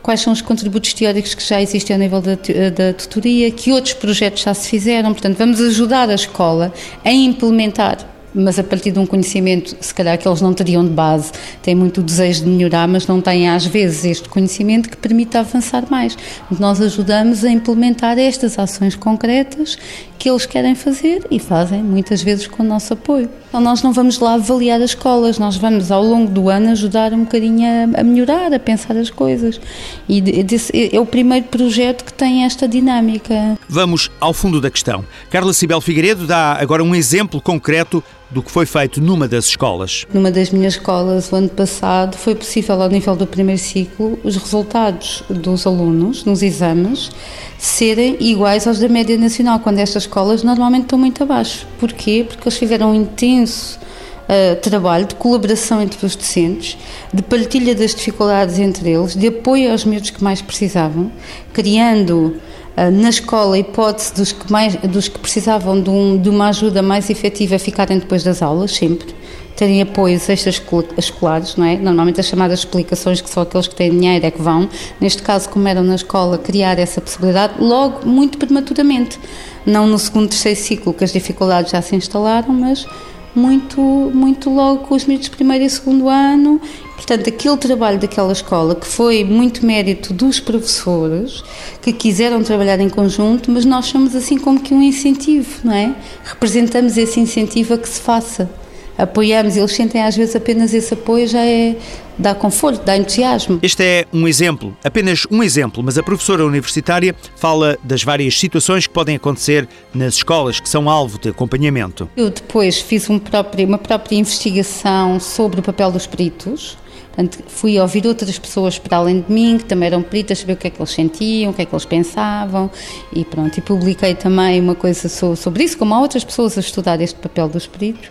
quais são os contributos teóricos que já existem ao nível da, da tutoria, que outros projetos já se fizeram. Portanto, vamos ajudar a escola a implementar, mas a partir de um conhecimento, se calhar que eles não teriam de base, têm muito desejo de melhorar, mas não têm às vezes este conhecimento que permita avançar mais. Nós ajudamos a implementar estas ações concretas que eles querem fazer e fazem muitas vezes com o nosso apoio. Então nós não vamos lá avaliar as escolas, nós vamos ao longo do ano ajudar um bocadinho a, a melhorar, a pensar as coisas. E desse, é o primeiro projeto que tem esta dinâmica. Vamos ao fundo da questão. Carla Cibel Figueiredo dá agora um exemplo concreto do que foi feito numa das escolas. Numa das minhas escolas, o ano passado, foi possível, ao nível do primeiro ciclo, os resultados dos alunos nos exames serem iguais aos da média nacional, quando estas escolas normalmente estão muito abaixo. Porquê? Porque eles fizeram um intenso uh, trabalho de colaboração entre os docentes, de partilha das dificuldades entre eles, de apoio aos miúdos que mais precisavam, criando na escola a hipótese dos que, mais, dos que precisavam de, um, de uma ajuda mais efetiva ficarem depois das aulas, sempre, terem apoios extraescolares, não é? Normalmente as chamadas explicações, que são aqueles que têm dinheiro é que vão, neste caso, como eram na escola, criar essa possibilidade logo muito prematuramente, não no segundo, terceiro ciclo, que as dificuldades já se instalaram, mas muito, muito logo com os miúdos de primeiro e segundo ano. Portanto, aquele trabalho daquela escola, que foi muito mérito dos professores, que quiseram trabalhar em conjunto, mas nós somos assim como que um incentivo, não é? Representamos esse incentivo a que se faça. Apoiamos, eles sentem às vezes apenas esse apoio, já é, dá conforto, dá entusiasmo. Este é um exemplo, apenas um exemplo, mas a professora universitária fala das várias situações que podem acontecer nas escolas que são alvo de acompanhamento. Eu depois fiz um próprio, uma própria investigação sobre o papel dos peritos. Portanto, fui ouvir outras pessoas para além de mim, que também eram peritas, saber o que é que eles sentiam, o que é que eles pensavam, e pronto, e publiquei também uma coisa sobre isso, como há outras pessoas a estudar este papel dos peritos,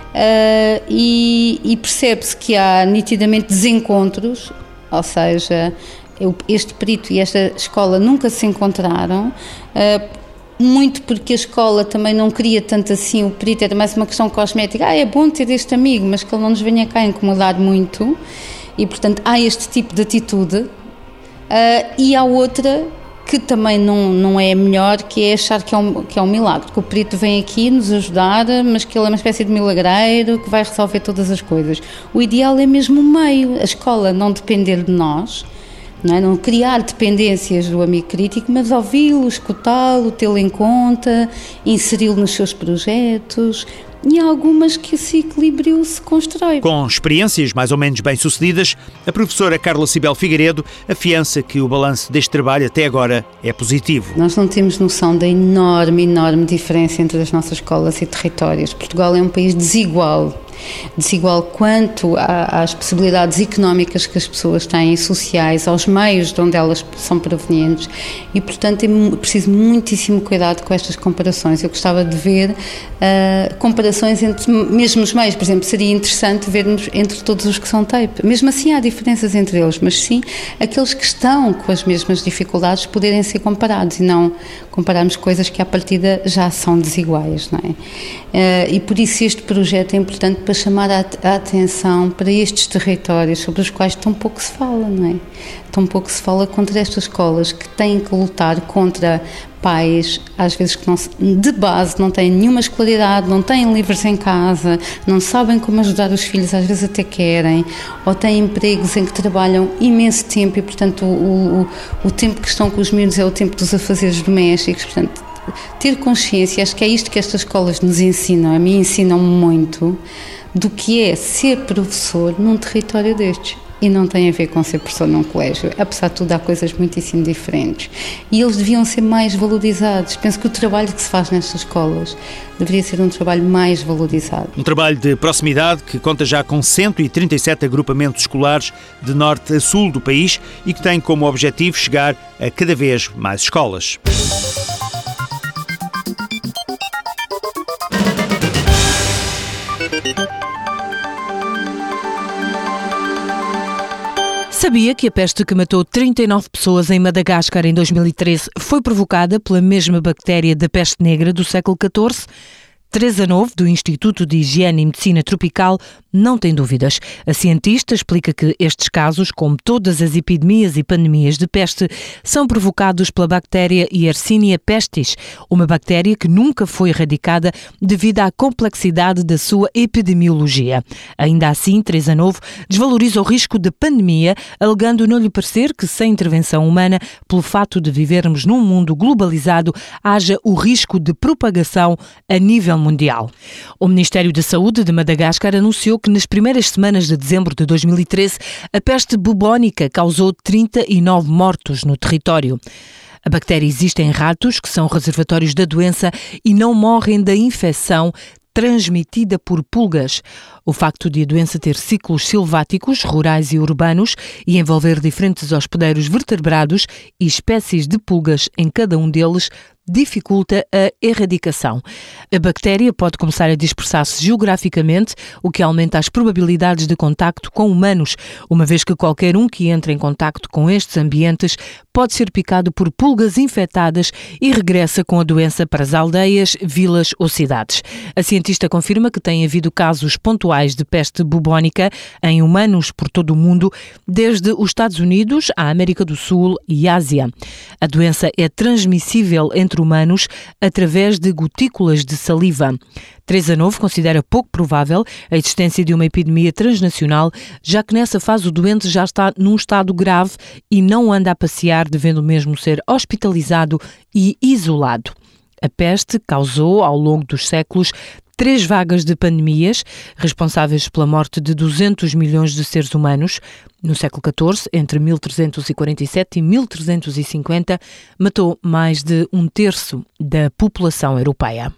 uh, e, e percebe-se que há nitidamente desencontros, ou seja, eu, este perito e esta escola nunca se encontraram, uh, muito porque a escola também não queria tanto assim, o perito era mais uma questão cosmética, ah, é bom ter este amigo, mas que ele não nos venha cá incomodar muito, e portanto há este tipo de atitude, uh, e há outra que também não, não é melhor, que é achar que é, um, que é um milagre, que o perito vem aqui nos ajudar, mas que ele é uma espécie de milagreiro que vai resolver todas as coisas. O ideal é mesmo o meio, a escola não depender de nós, Não, é? Não criar dependências do amigo crítico, mas ouvi-lo, escutá-lo, tê-lo em conta, inseri-lo nos seus projetos, e há algumas que esse equilíbrio se constrói. Com experiências mais ou menos bem-sucedidas, a professora Carla Cibel Figueiredo afiança que o balanço deste trabalho até agora é positivo. Nós não temos noção da enorme, enorme diferença entre as nossas escolas e territórios. Portugal é um país desigual. Desigual quanto às possibilidades económicas que as pessoas têm, sociais, aos meios de onde elas são provenientes, e portanto é preciso muitíssimo cuidado com estas comparações. Eu gostava de ver uh, comparações entre mesmos meios, por exemplo, seria interessante vermos entre todos os que são tape, mesmo assim há diferenças entre eles, mas sim aqueles que estão com as mesmas dificuldades poderem ser comparados e não compararmos coisas que à partida já são desiguais, não é? Uh, e por isso este projeto é importante para chamar a, a atenção para estes territórios sobre os quais tão pouco se fala, não é? Tão pouco se fala contra estas escolas que têm que lutar contra pais, às vezes que não, de base não têm nenhuma escolaridade, não têm livros em casa, não sabem como ajudar os filhos, às vezes até querem, ou têm empregos em que trabalham imenso tempo e, portanto, o, o, o tempo que estão com os miúdos é o tempo dos afazeres domésticos, portanto, ter consciência, acho que é isto que estas escolas nos ensinam, a mim ensinam muito, do que é ser professor num território destes. E não tem a ver com ser professor num colégio. Apesar de tudo, há coisas muitíssimo diferentes. E eles deviam ser mais valorizados. Penso que o trabalho que se faz nestas escolas deveria ser um trabalho mais valorizado. Um trabalho de proximidade que conta já com cento e trinta e sete agrupamentos escolares de norte a sul do país e que tem como objetivo chegar a cada vez mais escolas. Sabia que a peste que matou trinta e nove pessoas em Madagascar em dois mil e treze foi provocada pela mesma bactéria da peste negra do século catorze? Teresa Novo, do Instituto de Higiene e Medicina Tropical, não tem dúvidas. A cientista explica que estes casos, como todas as epidemias e pandemias de peste, são provocados pela bactéria Yersinia pestis, uma bactéria que nunca foi erradicada devido à complexidade da sua epidemiologia. Ainda assim, Teresa Novo desvaloriza o risco de pandemia, alegando não lhe parecer que, sem intervenção humana, pelo fato de vivermos num mundo globalizado, haja o risco de propagação a nível mundial. O Ministério da Saúde de Madagascar anunciou que nas primeiras semanas de dezembro de dois mil e treze a peste bubónica causou trinta e nove mortos no território. A bactéria existe em ratos, que são reservatórios da doença e não morrem da infecção transmitida por pulgas. O facto de a doença ter ciclos silváticos, rurais e urbanos e envolver diferentes hospedeiros vertebrados e espécies de pulgas em cada um deles dificulta a erradicação. A bactéria pode começar a dispersar-se geograficamente, o que aumenta as probabilidades de contacto com humanos, uma vez que qualquer um que entre em contacto com estes ambientes pode ser picado por pulgas infectadas e regressa com a doença para as aldeias, vilas ou cidades. A cientista confirma que tem havido casos pontuais de peste bubónica em humanos por todo o mundo, desde os Estados Unidos à América do Sul e Ásia. A doença é transmissível entre humanos através de gotículas de saliva. Teresa Novo considera pouco provável a existência de uma epidemia transnacional, já que nessa fase o doente já está num estado grave e não anda a passear, devendo mesmo ser hospitalizado e isolado. A peste causou, ao longo dos séculos, três vagas de pandemias, responsáveis pela morte de duzentos milhões de seres humanos. No século catorze, entre mil trezentos e quarenta e sete e mil trezentos e cinquenta, matou mais de um terço da população europeia.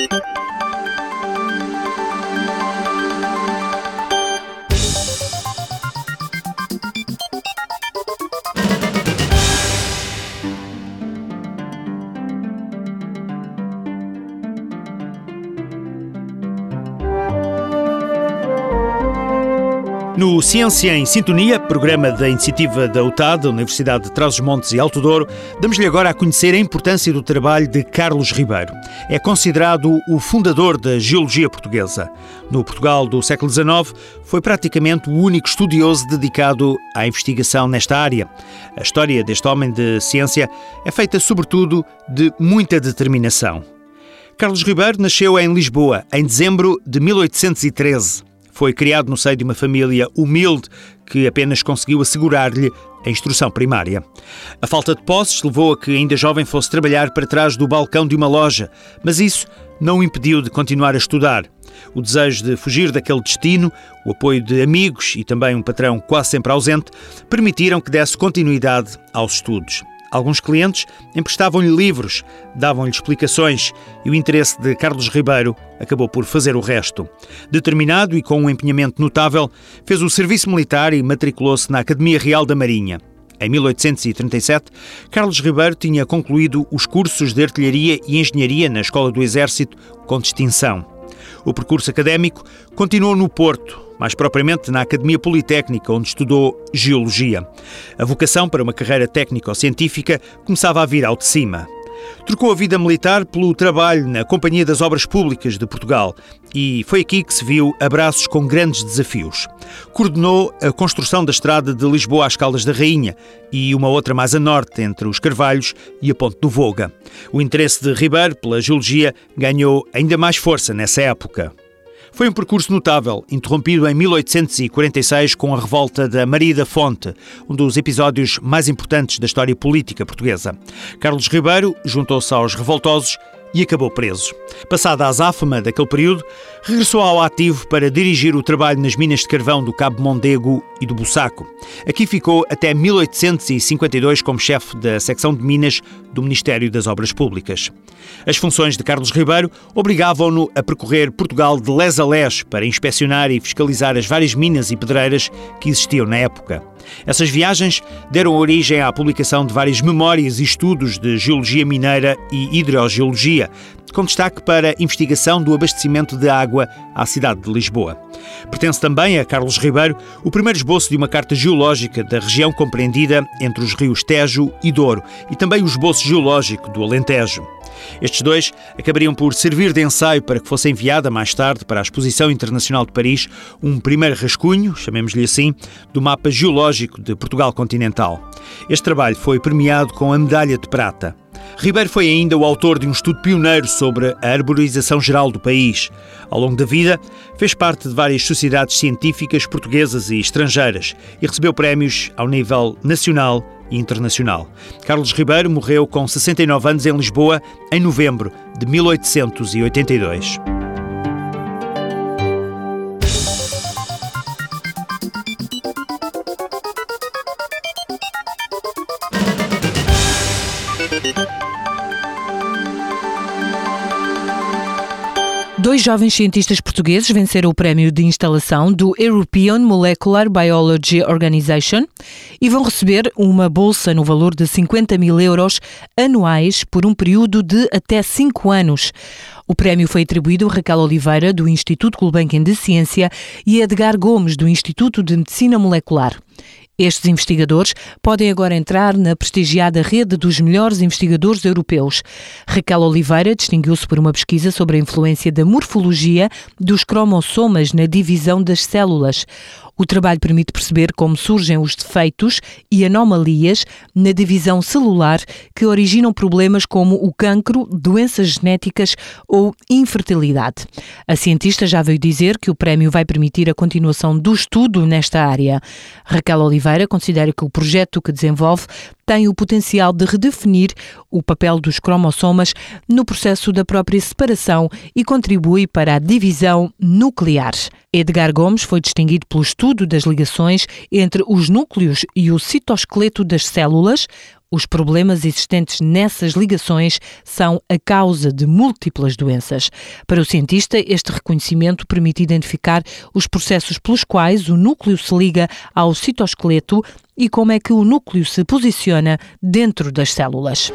No Ciência em Sintonia, programa da iniciativa da U T A D, da Universidade de Trás-os-Montes e Alto Douro, damos-lhe agora a conhecer a importância do trabalho de Carlos Ribeiro. É considerado o fundador da geologia portuguesa. No Portugal do século dezenove, foi praticamente o único estudioso dedicado à investigação nesta área. A história deste homem de ciência é feita sobretudo de muita determinação. Carlos Ribeiro nasceu em Lisboa, em dezembro de mil oitocentos e treze. Foi criado no seio de uma família humilde que apenas conseguiu assegurar-lhe a instrução primária. A falta de posses levou a que, ainda jovem, fosse trabalhar para trás do balcão de uma loja, mas isso não o impediu de continuar a estudar. O desejo de fugir daquele destino, o apoio de amigos e também um patrão quase sempre ausente, permitiram que desse continuidade aos estudos. Alguns clientes emprestavam-lhe livros, davam-lhe explicações e o interesse de Carlos Ribeiro acabou por fazer o resto. Determinado e com um empenhamento notável, fez o serviço militar e matriculou-se na Academia Real da Marinha. Em mil oitocentos e trinta e sete, Carlos Ribeiro tinha concluído os cursos de Artilharia e Engenharia na Escola do Exército com distinção. O percurso académico continuou no Porto, mais propriamente na Academia Politécnica, onde estudou Geologia. A vocação para uma carreira técnico-científica começava a vir ao de cima. Trocou a vida militar pelo trabalho na Companhia das Obras Públicas de Portugal e foi aqui que se viu a braços com grandes desafios. Coordenou a construção da estrada de Lisboa às Caldas da Rainha e uma outra mais a norte, entre os Carvalhos e a Ponte do Voga. O interesse de Ribeiro pela geologia ganhou ainda mais força nessa época. Foi um percurso notável, interrompido em mil oitocentos e quarenta e seis com a revolta da Maria da Fonte, um dos episódios mais importantes da história política portuguesa. Carlos Ribeiro juntou-se aos revoltosos e acabou preso. Passada a azáfama daquele período, regressou ao ativo para dirigir o trabalho nas minas de carvão do Cabo Mondego e do Bussaco. Aqui ficou até mil oitocentos e cinquenta e dois como chefe da secção de Minas do Ministério das Obras Públicas. As funções de Carlos Ribeiro obrigavam-no a percorrer Portugal de les a les para inspecionar e fiscalizar as várias minas e pedreiras que existiam na época. Essas viagens deram origem à publicação de várias memórias e estudos de geologia mineira e hidrogeologia, com destaque para a investigação do abastecimento de água à cidade de Lisboa. Pertence também a Carlos Ribeiro o primeiro esboço de uma carta geológica da região compreendida entre os rios Tejo e Douro e também o esboço geológico do Alentejo. Estes dois acabariam por servir de ensaio para que fosse enviada mais tarde para a Exposição Internacional de Paris um primeiro rascunho, chamemos-lhe assim, do mapa geológico de Portugal continental. Este trabalho foi premiado com a medalha de prata. Ribeiro foi ainda o autor de um estudo pioneiro sobre a arborização geral do país. Ao longo da vida, fez parte de várias sociedades científicas portuguesas e estrangeiras e recebeu prémios ao nível nacional e internacional. Carlos Ribeiro morreu com sessenta e nove anos em Lisboa em novembro de mil oitocentos e oitenta e dois. Dois jovens cientistas portugueses venceram o prémio de instalação do European Molecular Biology Organization e vão receber uma bolsa no valor de cinquenta mil euros anuais por um período de até cinco anos. O prémio foi atribuído a Raquel Oliveira, do Instituto Gulbenkian de Ciência, e a Edgar Gomes, do Instituto de Medicina Molecular. Estes investigadores podem agora entrar na prestigiada rede dos melhores investigadores europeus. Raquel Oliveira distinguiu-se por uma pesquisa sobre a influência da morfologia dos cromossomas na divisão das células. O trabalho permite perceber como surgem os defeitos e anomalias na divisão celular que originam problemas como o cancro, doenças genéticas ou infertilidade. A cientista já veio dizer que o prémio vai permitir a continuação do estudo nesta área. Raquel Oliveira considera que o projeto que desenvolve tem o potencial de redefinir o papel dos cromossomas no processo da própria separação e contribui para a divisão nuclear. Edgar Gomes foi distinguido pelo estudo das ligações entre os núcleos e o citoesqueleto das células. Os problemas existentes nessas ligações são a causa de múltiplas doenças. Para o cientista, este reconhecimento permite identificar os processos pelos quais o núcleo se liga ao citoesqueleto e como é que o núcleo se posiciona dentro das células.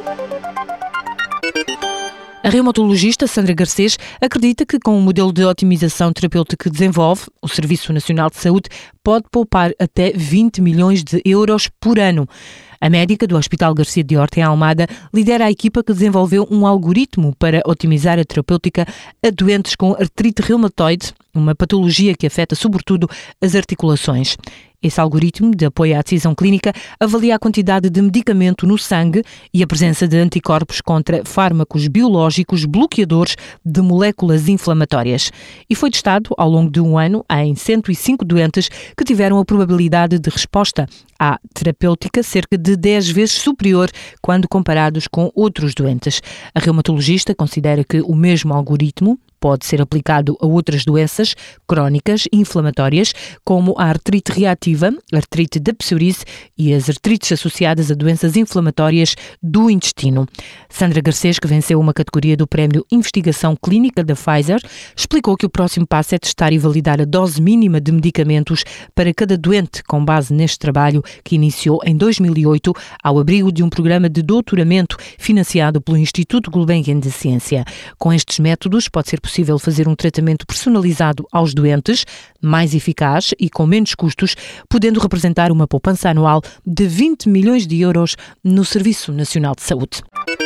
A reumatologista Sandra Garcês acredita que com o modelo de otimização terapêutica que desenvolve, o Serviço Nacional de Saúde pode poupar até vinte milhões de euros por ano. A médica do Hospital Garcia de Horta, em Almada, lidera a equipa que desenvolveu um algoritmo para otimizar a terapêutica a doentes com artrite reumatoide, uma patologia que afeta sobretudo as articulações. Esse algoritmo de apoio à decisão clínica avalia a quantidade de medicamento no sangue e a presença de anticorpos contra fármacos biológicos bloqueadores de moléculas inflamatórias. E foi testado ao longo de um ano em cento e cinco doentes que tiveram a probabilidade de resposta à terapêutica cerca de dez vezes superior quando comparados com outros doentes. A reumatologista considera que o mesmo algoritmo pode ser aplicado a outras doenças crónicas e inflamatórias, como a artrite reativa, a artrite da psoríase e as artrites associadas a doenças inflamatórias do intestino. Sandra Garcês, que venceu uma categoria do Prémio Investigação Clínica da Pfizer, explicou que o próximo passo é testar e validar a dose mínima de medicamentos para cada doente, com base neste trabalho que iniciou em dois mil e oito, ao abrigo de um programa de doutoramento financiado pelo Instituto Gulbenkian de Ciência. Com estes métodos, pode ser possível possível fazer um tratamento personalizado aos doentes, mais eficaz e com menos custos, podendo representar uma poupança anual de vinte milhões de euros no Serviço Nacional de Saúde.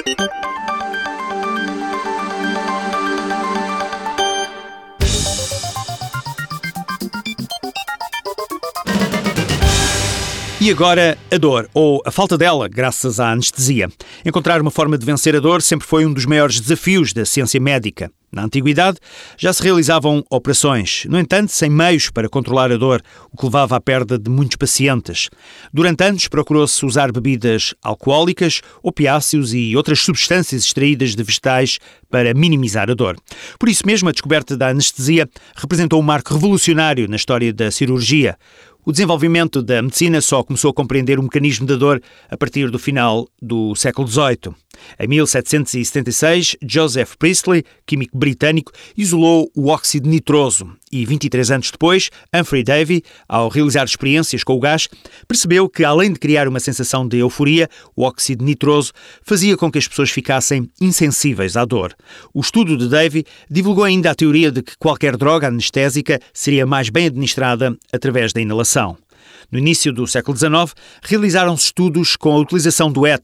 E agora, a dor, ou a falta dela, graças à anestesia. Encontrar uma forma de vencer a dor sempre foi um dos maiores desafios da ciência médica. Na antiguidade, já se realizavam operações, no entanto, sem meios para controlar a dor, o que levava à perda de muitos pacientes. Durante anos, procurou-se usar bebidas alcoólicas, opiáceos e outras substâncias extraídas de vegetais para minimizar a dor. Por isso mesmo, a descoberta da anestesia representou um marco revolucionário na história da cirurgia. O desenvolvimento da medicina só começou a compreender o mecanismo da dor a partir do final do século dezoito. Em mil setecentos e setenta e seis, Joseph Priestley, químico britânico, isolou o óxido nitroso e, vinte e três anos depois, Humphrey Davy, ao realizar experiências com o gás, percebeu que, além de criar uma sensação de euforia, o óxido nitroso fazia com que as pessoas ficassem insensíveis à dor. O estudo de Davy divulgou ainda a teoria de que qualquer droga anestésica seria mais bem administrada através da inalação. No início do século dezanove, realizaram-se estudos com a utilização do éter.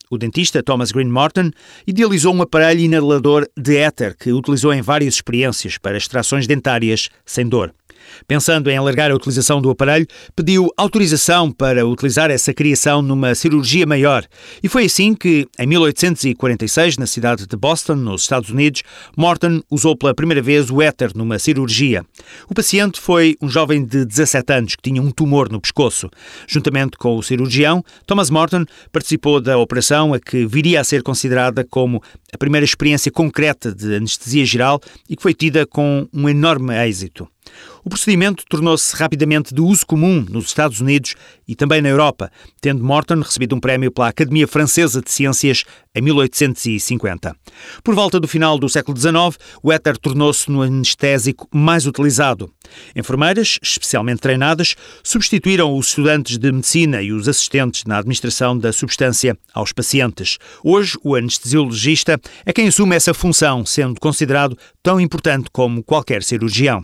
O dentista Thomas Green Morton idealizou um aparelho inalador de éter que utilizou em várias experiências para extrações dentárias sem dor. Pensando em alargar a utilização do aparelho, pediu autorização para utilizar essa criação numa cirurgia maior. E foi assim que, em mil oitocentos e quarenta e seis, na cidade de Boston, nos Estados Unidos, Morton usou pela primeira vez o éter numa cirurgia. O paciente foi um jovem de dezassete anos que tinha um tumor no pescoço. Juntamente com o cirurgião, Thomas Morton participou da operação, a que viria a ser considerada como a primeira experiência concreta de anestesia geral e que foi tida com um enorme êxito. O procedimento tornou-se rapidamente de uso comum nos Estados Unidos e também na Europa, tendo Morton recebido um prémio pela Academia Francesa de Ciências em mil oitocentos e cinquenta. Por volta do final do século dezenove, o éter tornou-se no anestésico mais utilizado. Enfermeiras, especialmente treinadas, substituíram os estudantes de medicina e os assistentes na administração da substância aos pacientes. Hoje, o anestesiologista é quem assume essa função, sendo considerado tão importante como qualquer cirurgião.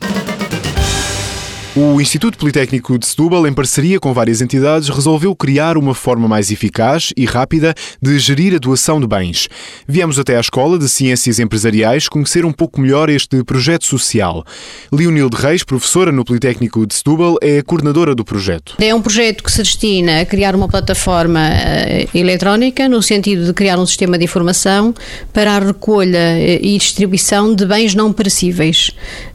O Instituto Politécnico de Setúbal, em parceria com várias entidades, resolveu criar uma forma mais eficaz e rápida de gerir a doação de bens. Viemos até à Escola de Ciências Empresariais conhecer um pouco melhor este projeto social. Leonilde Reis, professora no Politécnico de Setúbal, é a coordenadora do projeto. É um projeto que se destina a criar uma plataforma uh, eletrónica, no sentido de criar um sistema de informação para a recolha e distribuição de bens não perecíveis.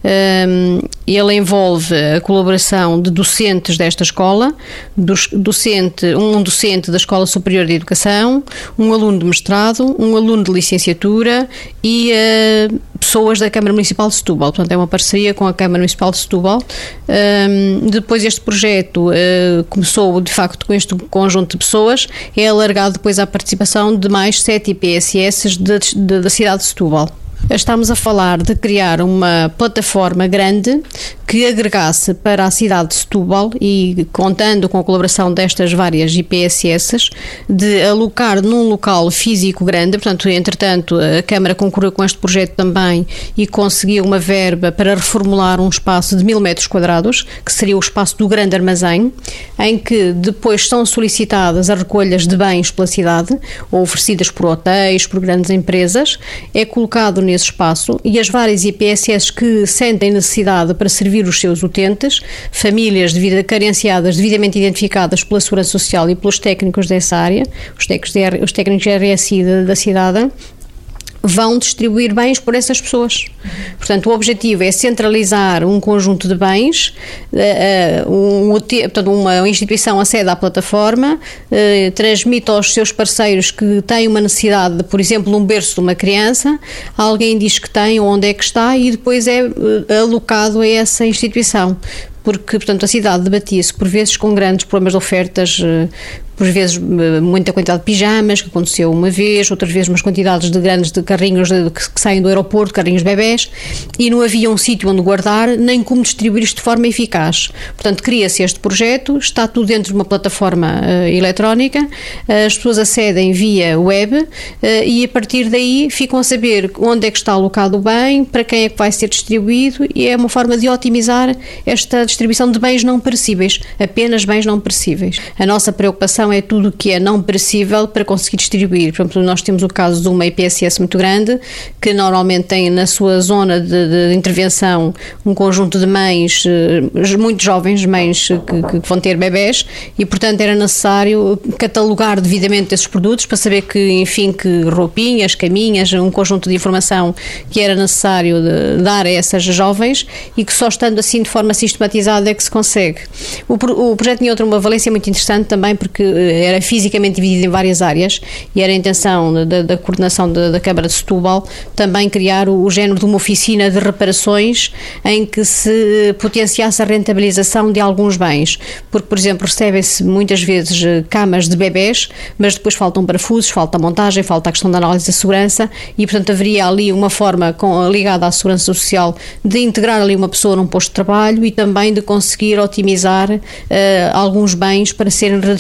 Um, ele envolve a colaboração de docentes desta escola, docente, um docente da Escola Superior de Educação, um aluno de mestrado, um aluno de licenciatura e uh, pessoas da Câmara Municipal de Setúbal. Portanto, é uma parceria com a Câmara Municipal de Setúbal. Um, depois este projeto uh, começou, de facto, com este conjunto de pessoas, é alargado depois à participação de mais sete I P S S de, de, da cidade de Setúbal. Estamos a falar de criar uma plataforma grande que agregasse para a cidade de Setúbal e, contando com a colaboração destas várias I P S S, de alocar num local físico grande. Portanto, entretanto, a Câmara concorreu com este projeto também e conseguiu uma verba para reformular um espaço de mil metros quadrados, que seria o espaço do grande armazém, em que depois são solicitadas as recolhas de bens pela cidade, ou oferecidas por hotéis, por grandes empresas. É colocado nesse espaço e as várias I P S S que sentem necessidade para servir os seus utentes, famílias devido, carenciadas, devidamente identificadas pela Segurança Social e pelos técnicos dessa área, os técnicos, os técnicos de R S I da, da cidade, vão distribuir bens por essas pessoas. Portanto, o objetivo é centralizar um conjunto de bens, uh, um, portanto, uma instituição acede à plataforma, uh, transmite aos seus parceiros que têm uma necessidade, de, por exemplo, um berço de uma criança, alguém diz que tem, onde é que está, e depois é uh, alocado a essa instituição. Porque, portanto, a cidade debatia-se por vezes com grandes problemas de ofertas, por vezes muita quantidade de pijamas, que aconteceu uma vez, outras vezes umas quantidades de grandes de carrinhos de, que, que saem do aeroporto, carrinhos bebés, e não havia um sítio onde guardar, nem como distribuir isto de forma eficaz. Portanto, cria-se este projeto, está tudo dentro de uma plataforma uh, eletrónica, uh, as pessoas acedem via web uh, e a partir daí ficam a saber onde é que está alocado o bem, para quem é que vai ser distribuído, e é uma forma de otimizar esta distribuição de bens não perecíveis, apenas bens não perecíveis. A nossa preocupação é tudo o que é não perecível para conseguir distribuir. Por exemplo, nós temos o caso de uma I P S S muito grande, que normalmente tem na sua zona de, de intervenção um conjunto de mães, muito jovens, mães que, que vão ter bebés, e portanto era necessário catalogar devidamente esses produtos para saber que, enfim, que roupinhas, caminhas, um conjunto de informação que era necessário de, dar a essas jovens, e que só estando assim de forma sistematizada é que se consegue. O, o projeto tinha outra uma valência muito interessante também, porque era fisicamente dividido em várias áreas, e era a intenção da, da coordenação da, da Câmara de Setúbal também criar o, o género de uma oficina de reparações em que se potenciasse a rentabilização de alguns bens, porque, por exemplo, recebem-se muitas vezes camas de bebés, mas depois faltam parafusos, falta a montagem, falta a questão da análise da segurança, e portanto haveria ali uma forma com, ligada à Segurança Social de integrar ali uma pessoa num posto de trabalho e também de conseguir otimizar uh, alguns bens para serem redistribuídos.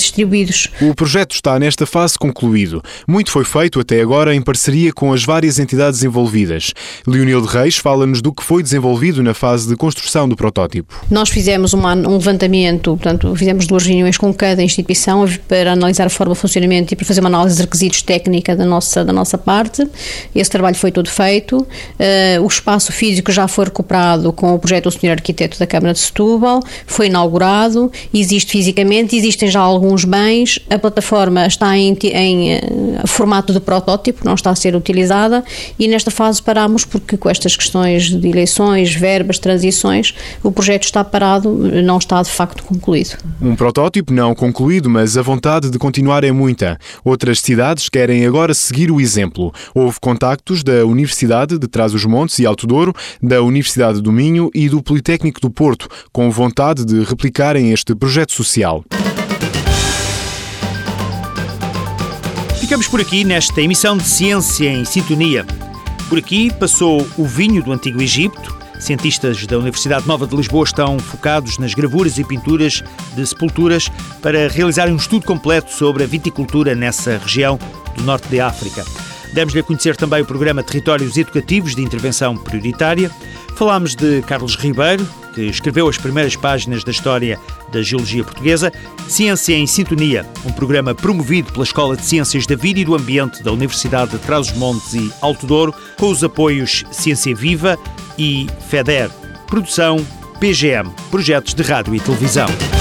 concluídos. O projeto está nesta fase concluído. Muito foi feito até agora em parceria com as várias entidades envolvidas. Leonilde Reis fala-nos do que foi desenvolvido na fase de construção do protótipo. Nós fizemos uma, um levantamento, portanto, fizemos duas reuniões com cada instituição para analisar a forma de funcionamento e para fazer uma análise de requisitos técnica da nossa, da nossa parte. Esse trabalho foi todo feito. Uh, o espaço físico já foi recuperado com o projeto do senhor Arquiteto da Câmara de Setúbal, foi inaugurado, existe fisicamente, existem já alguns bens, a plataforma está em, em uh, formato de protótipo, não está a ser utilizada e nesta fase parámos porque com estas questões de eleições, verbas, transições, o projeto está parado, não está de facto concluído. Um protótipo não concluído, mas a vontade de continuar é muita. Outras cidades querem agora seguir o exemplo. Houve contactos da Universidade de Trás-os-Montes e Alto Douro, da Universidade do Minho e do Politécnico do Porto, com vontade de replicarem este projeto social. Ficamos por aqui nesta emissão de Ciência em Sintonia. Por aqui passou o vinho do Antigo Egito. Cientistas da Universidade Nova de Lisboa estão focados nas gravuras e pinturas de sepulturas para realizarem um estudo completo sobre a viticultura nessa região do norte de África. Demos-lhe a conhecer também o programa Territórios Educativos de Intervenção Prioritária. Falámos de Carlos Ribeiro, que escreveu as primeiras páginas da história da geologia portuguesa. Ciência em Sintonia, um programa promovido pela Escola de Ciências da Vida e do Ambiente da Universidade de Trás-os-Montes e Alto Douro, com os apoios Ciência Viva e FEDER. Produção P G M, Projetos de Rádio e Televisão.